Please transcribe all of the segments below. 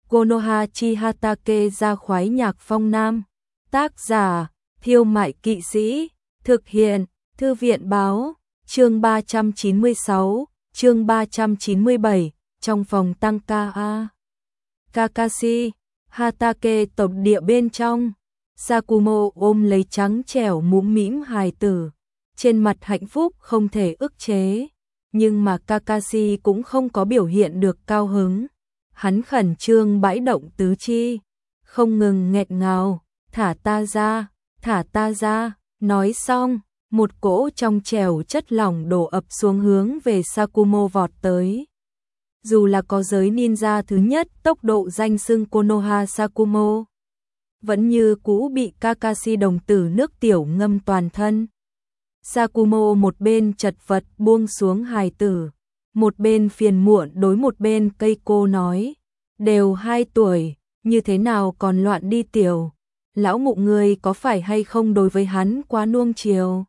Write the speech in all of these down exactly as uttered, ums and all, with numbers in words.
Konoha chi Hatake ra khoái nhạc phong nam. Tác giả, Thiêu Mại Kỵ Sĩ. Thực hiện, Thư viện Báo. Chương ba trăm chín mươi sáu, chương ba trăm chín mươi bảy, trong phòng tăng ca a. Kakashi, Hatake tộc địa bên trong. Sakumo ôm lấy trắng trẻo mũm mĩm hài tử, trên mặt hạnh phúc không thể ức chế, nhưng mà Kakashi cũng không có biểu hiện được cao hứng. Hắn khẩn trương bãi động tứ chi, không ngừng nghẹn ngào, thả ta ra, thả ta ra. Nói xong, một cỗ trong trẻo chất lỏng đổ ập xuống hướng về Sakumo vọt tới. Dù là có giới ninja thứ nhất tốc độ danh xưng Konoha Sakumo, vẫn như cũ bị Kakashi đồng tử nước tiểu ngâm toàn thân. Sakumo một bên chật vật buông xuống hài tử, một bên phiền muộn đối một bên Keiko nói, đều hai tuổi, như thế nào còn loạn đi tiểu, lão mụ người có phải hay không đối với hắn quá nuông chiều.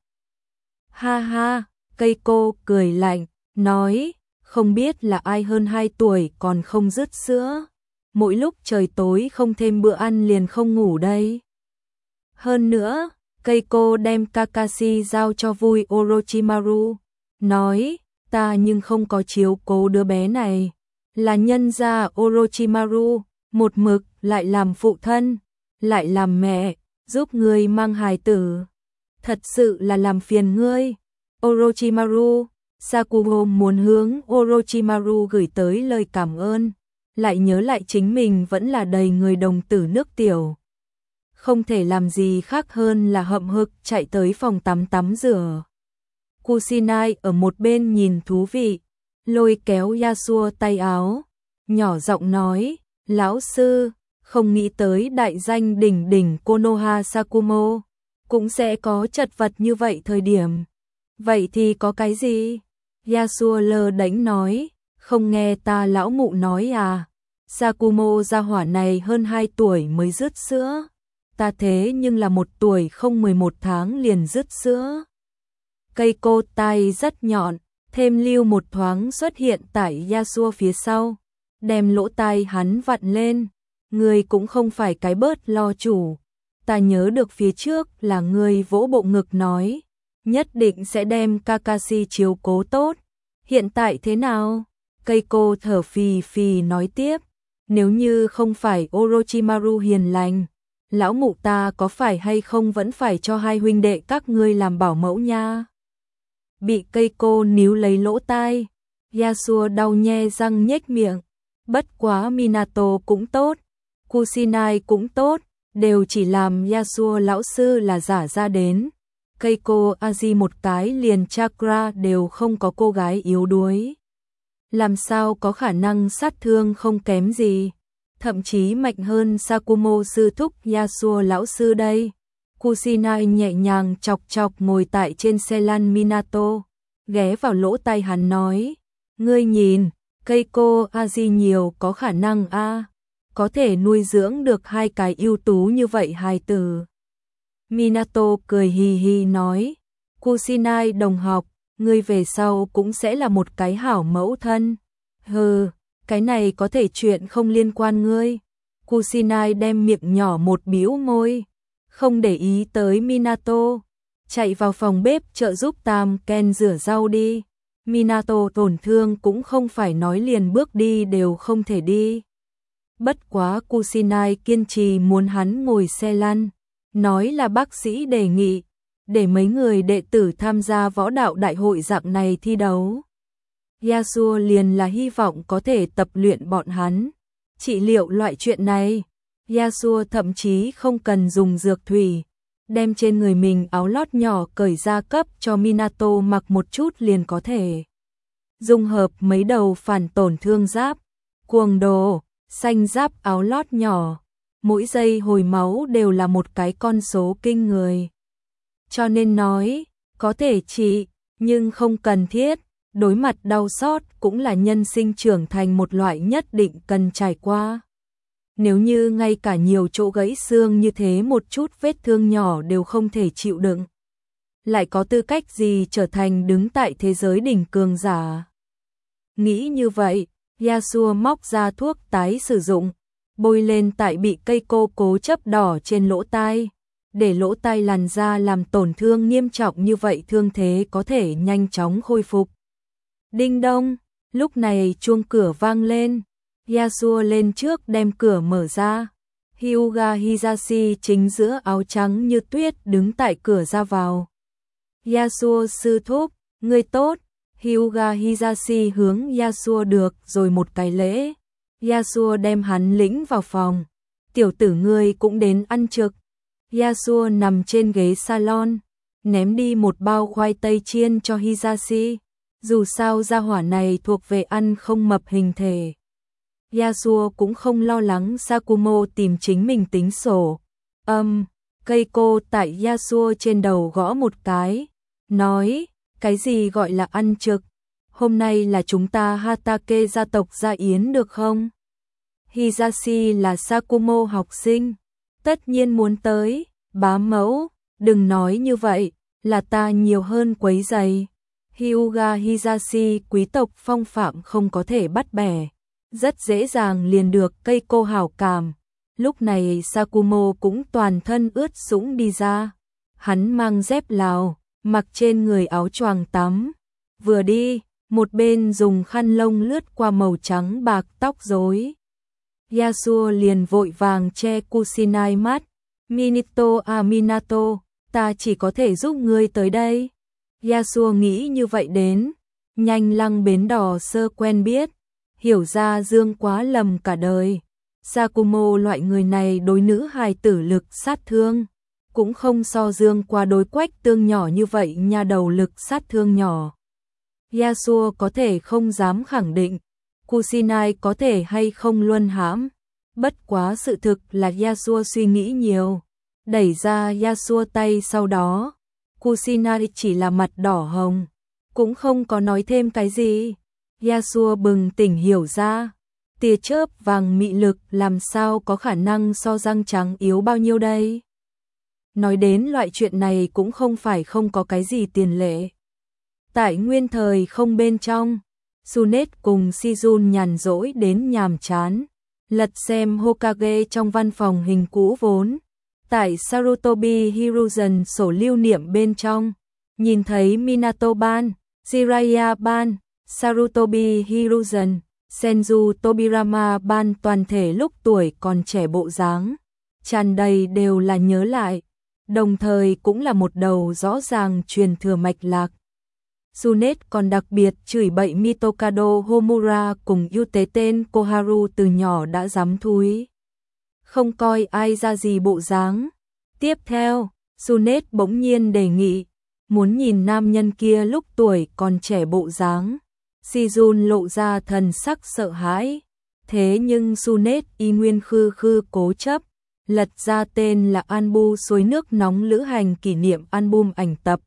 Ha ha, Keiko cười lạnh, nói, không biết là ai hơn hai tuổi còn không dứt sữa, mỗi lúc trời tối không thêm bữa ăn liền không ngủ đây. Hơn nữa, Keiko đem Kakashi giao cho vui Orochimaru, nói, ta nhưng không có chiếu cố đứa bé này, là nhân gia Orochimaru, một mực lại làm phụ thân, lại làm mẹ, giúp ngươi mang hài tử. Thật sự là làm phiền ngươi, Orochimaru. Sakumo muốn hướng Orochimaru gửi tới lời cảm ơn, lại nhớ lại chính mình vẫn là đầy người đồng tử nước tiểu. Không thể làm gì khác hơn là hậm hực chạy tới phòng tắm tắm rửa. Kusinai ở một bên nhìn thú vị, lôi kéo Yasuo tay áo, nhỏ giọng nói, lão sư, không nghĩ tới đại danh đỉnh đỉnh Konoha Sakumo, cũng sẽ có chật vật như vậy thời điểm. Vậy thì có cái gì? Yasuo lơ đánh nói, không nghe ta lão mụ nói à, Sakumo gia hỏa này hơn hai tuổi mới dứt sữa, ta thế nhưng là một tuổi không mười một tháng liền dứt sữa. Keiko tai rất nhọn, thêm lưu một thoáng xuất hiện tại Yasuo phía sau, đem lỗ tai hắn vặn lên, ngươi cũng không phải cái bớt lo chủ, ta nhớ được phía trước là ngươi vỗ bộ ngực nói, nhất định sẽ đem Kakashi chiếu cố tốt. Hiện tại thế nào? Keiko thở phì phì nói tiếp, nếu như không phải Orochimaru hiền lành, lão mụ ta có phải hay không vẫn phải cho hai huynh đệ các ngươi làm bảo mẫu nha. Bị Keiko níu lấy lỗ tai, Yasuo đau nhe răng nhếch miệng, bất quá Minato cũng tốt, Kusinai cũng tốt, đều chỉ làm Yasuo lão sư là giả ra đến. Keiko Aji một cái liền chakra đều không có, cô gái yếu đuối, làm sao có khả năng sát thương không kém gì, thậm chí mạnh hơn Sakumo sư thúc Yasuo lão sư đây. Kusinai nhẹ nhàng chọc chọc ngồi tại trên xe lăn Minato, ghé vào lỗ tai hắn nói, ngươi nhìn, Keiko Aji nhiều có khả năng a, có thể nuôi dưỡng được hai cái ưu tú như vậy hài tử. Minato cười hì hì nói, Kusinai đồng học, ngươi về sau cũng sẽ là một cái hảo mẫu thân. Hừ, cái này có thể chuyện không liên quan ngươi. Kusinai đem miệng nhỏ một bĩu môi, không để ý tới Minato, chạy vào phòng bếp trợ giúp Tam Ken rửa rau đi. Minato tổn thương cũng không phải nói liền bước đi đều không thể đi. Bất quá Kusinai kiên trì muốn hắn ngồi xe lăn, nói là bác sĩ đề nghị, để mấy người đệ tử tham gia võ đạo đại hội dạng này thi đấu. Yasuo liền là hy vọng có thể tập luyện bọn hắn. Trị liệu loại chuyện này, Yasuo thậm chí không cần dùng dược thủy, đem trên người mình áo lót nhỏ cởi ra cấp cho Minato mặc một chút liền có thể. Dung hợp mấy đầu phản tổn thương giáp, cuồng đồ, xanh giáp áo lót nhỏ, mỗi giây hồi máu đều là một cái con số kinh người. Cho nên nói, có thể trị, nhưng không cần thiết, đối mặt đau xót cũng là nhân sinh trưởng thành một loại nhất định cần trải qua. Nếu như ngay cả nhiều chỗ gãy xương như thế một chút vết thương nhỏ đều không thể chịu đựng, lại có tư cách gì trở thành đứng tại thế giới đỉnh cường giả. Nghĩ như vậy, Yasuo móc ra thuốc tái sử dụng, bôi lên tại bị cây cô cố chấp đỏ trên lỗ tai. Để lỗ tai làn da làm tổn thương nghiêm trọng như vậy thương thế có thể nhanh chóng khôi phục. Đinh đông, lúc này chuông cửa vang lên. Yasuo lên trước đem cửa mở ra. Hyuga Hisashi chính giữa áo trắng như tuyết đứng tại cửa ra vào. Yasuo sư thúc, ngươi tốt. Hyuga Hisashi hướng Yasuo được rồi một cái lễ. Yasuo đem hắn lĩnh vào phòng. Tiểu tử ngươi cũng đến ăn trực. Yasuo nằm trên ghế salon, ném đi một bao khoai tây chiên cho Hisashi. Dù sao gia hỏa này thuộc về ăn không mập hình thể. Yasuo cũng không lo lắng Sakumo tìm chính mình tính sổ. Âm, um, cây cô tại Yasuo trên đầu gõ một cái, nói, cái gì gọi là ăn trực? Hôm nay là chúng ta Hatake gia tộc gia yến được không? Hisashi là Sakumo học sinh, tất nhiên muốn tới. Bá mẫu, đừng nói như vậy, là ta nhiều hơn quấy giày. Hyuga Hisashi quý tộc phong phạm không có thể bắt bẻ, rất dễ dàng liền được cây cô hảo cảm. Lúc này Sakumo cũng toàn thân ướt sũng đi ra. Hắn mang dép Lào, mặc trên người áo choàng tắm. Vừa đi, một bên dùng khăn lông lướt qua màu trắng bạc tóc rối. Yasuo liền vội vàng che Kusinai mắt. Minato à Minato, ta chỉ có thể giúp ngươi tới đây. Yasuo nghĩ như vậy đến. Nhanh lăng bến đỏ sơ quen biết. Hiểu ra Dương quá lầm cả đời. Sakumo loại người này đối nữ hài tử lực sát thương. Cũng không so Dương qua đối Quách Tương nhỏ như vậy nha đầu lực sát thương nhỏ. Yasuo có thể không dám khẳng định. Kusinai có thể hay không luân hãm. Bất quá sự thực là Yasuo suy nghĩ nhiều. Đẩy ra Yasuo tay sau đó. Kusinai chỉ là mặt đỏ hồng. Cũng không có nói thêm cái gì. Yasuo bừng tỉnh hiểu ra. Tia chớp vàng mị lực làm sao có khả năng so răng trắng yếu bao nhiêu đây. Nói đến loại chuyện này cũng không phải không có cái gì tiền lệ. Tại nguyên thời không bên trong, Sunet cùng Shizun nhàn rỗi đến nhàm chán. Lật xem Hokage trong văn phòng hình cũ vốn. Tại Sarutobi Hiruzen sổ lưu niệm bên trong, nhìn thấy Minato Ban, Jiraiya Ban, Sarutobi Hiruzen, Senju Tobirama Ban toàn thể lúc tuổi còn trẻ bộ dáng, tràn đầy đều là nhớ lại, đồng thời cũng là một đầu rõ ràng truyền thừa mạch lạc. Sunet còn đặc biệt chửi bậy Mitokado Homura cùng Yute tên Koharu từ nhỏ đã dám thúi. Không coi ai ra gì bộ dáng. Tiếp theo, Sunet bỗng nhiên đề nghị, muốn nhìn nam nhân kia lúc tuổi còn trẻ bộ dáng. Shizun lộ ra thần sắc sợ hãi. Thế nhưng Sunet y nguyên khư khư cố chấp, lật ra tên là album suối nước nóng lữ hành kỷ niệm album ảnh tập.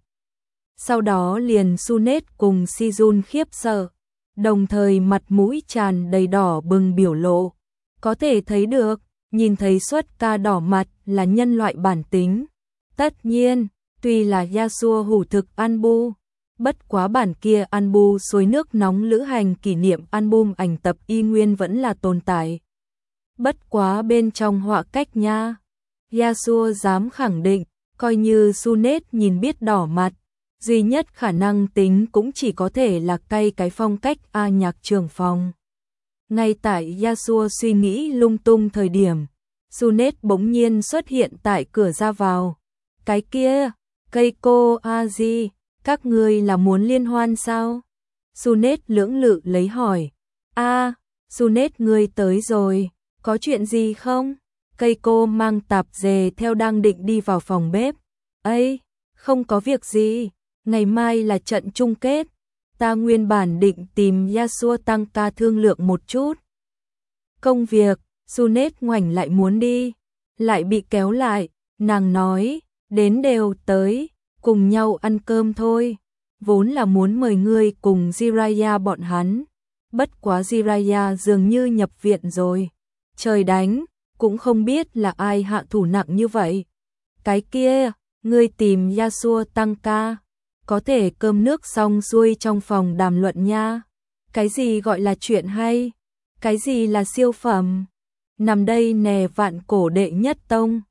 Sau đó liền Sunet cùng Shizun khiếp sợ, đồng thời mặt mũi tràn đầy đỏ bừng biểu lộ. Có thể thấy được, nhìn thấy xuất ca đỏ mặt là nhân loại bản tính. Tất nhiên, tuy là Yasuo hủ thực album, bất quá bản kia album suối nước nóng lữ hành kỷ niệm album ảnh tập y nguyên vẫn là tồn tại. Bất quá bên trong họa cách nha. Yasuo dám khẳng định, coi như Sunet nhìn biết đỏ mặt, duy nhất khả năng tính cũng chỉ có thể là cay cái phong cách A Nhạc trưởng phòng. Ngay tại Yasuo suy nghĩ lung tung thời điểm, Sunet bỗng nhiên xuất hiện tại cửa ra vào. Cái kia, Keiko Aji, các ngươi là muốn liên hoan sao? Sunet lưỡng lự lấy hỏi. A, à, Sunet ngươi tới rồi, có chuyện gì không? Keiko mang tạp dề theo đang định đi vào phòng bếp. Ây, không có việc gì, ngày mai là trận chung kết. Ta nguyên bản định tìm Yasuo tăng ca thương lượng một chút. Công việc, Sunet ngoảnh lại muốn đi, lại bị kéo lại, nàng nói, đến đều tới, cùng nhau ăn cơm thôi. Vốn là muốn mời ngươi cùng Jiraiya bọn hắn, bất quá Jiraiya dường như nhập viện rồi. Trời đánh, cũng không biết là ai hạ thủ nặng như vậy. Cái kia, ngươi tìm Yasuo tăng ca, có thể cơm nước xong xuôi trong phòng đàm luận nha. Cái gì gọi là chuyện hay? Cái gì là siêu phẩm? nằm đây nè vạn cổ đệ nhất tông.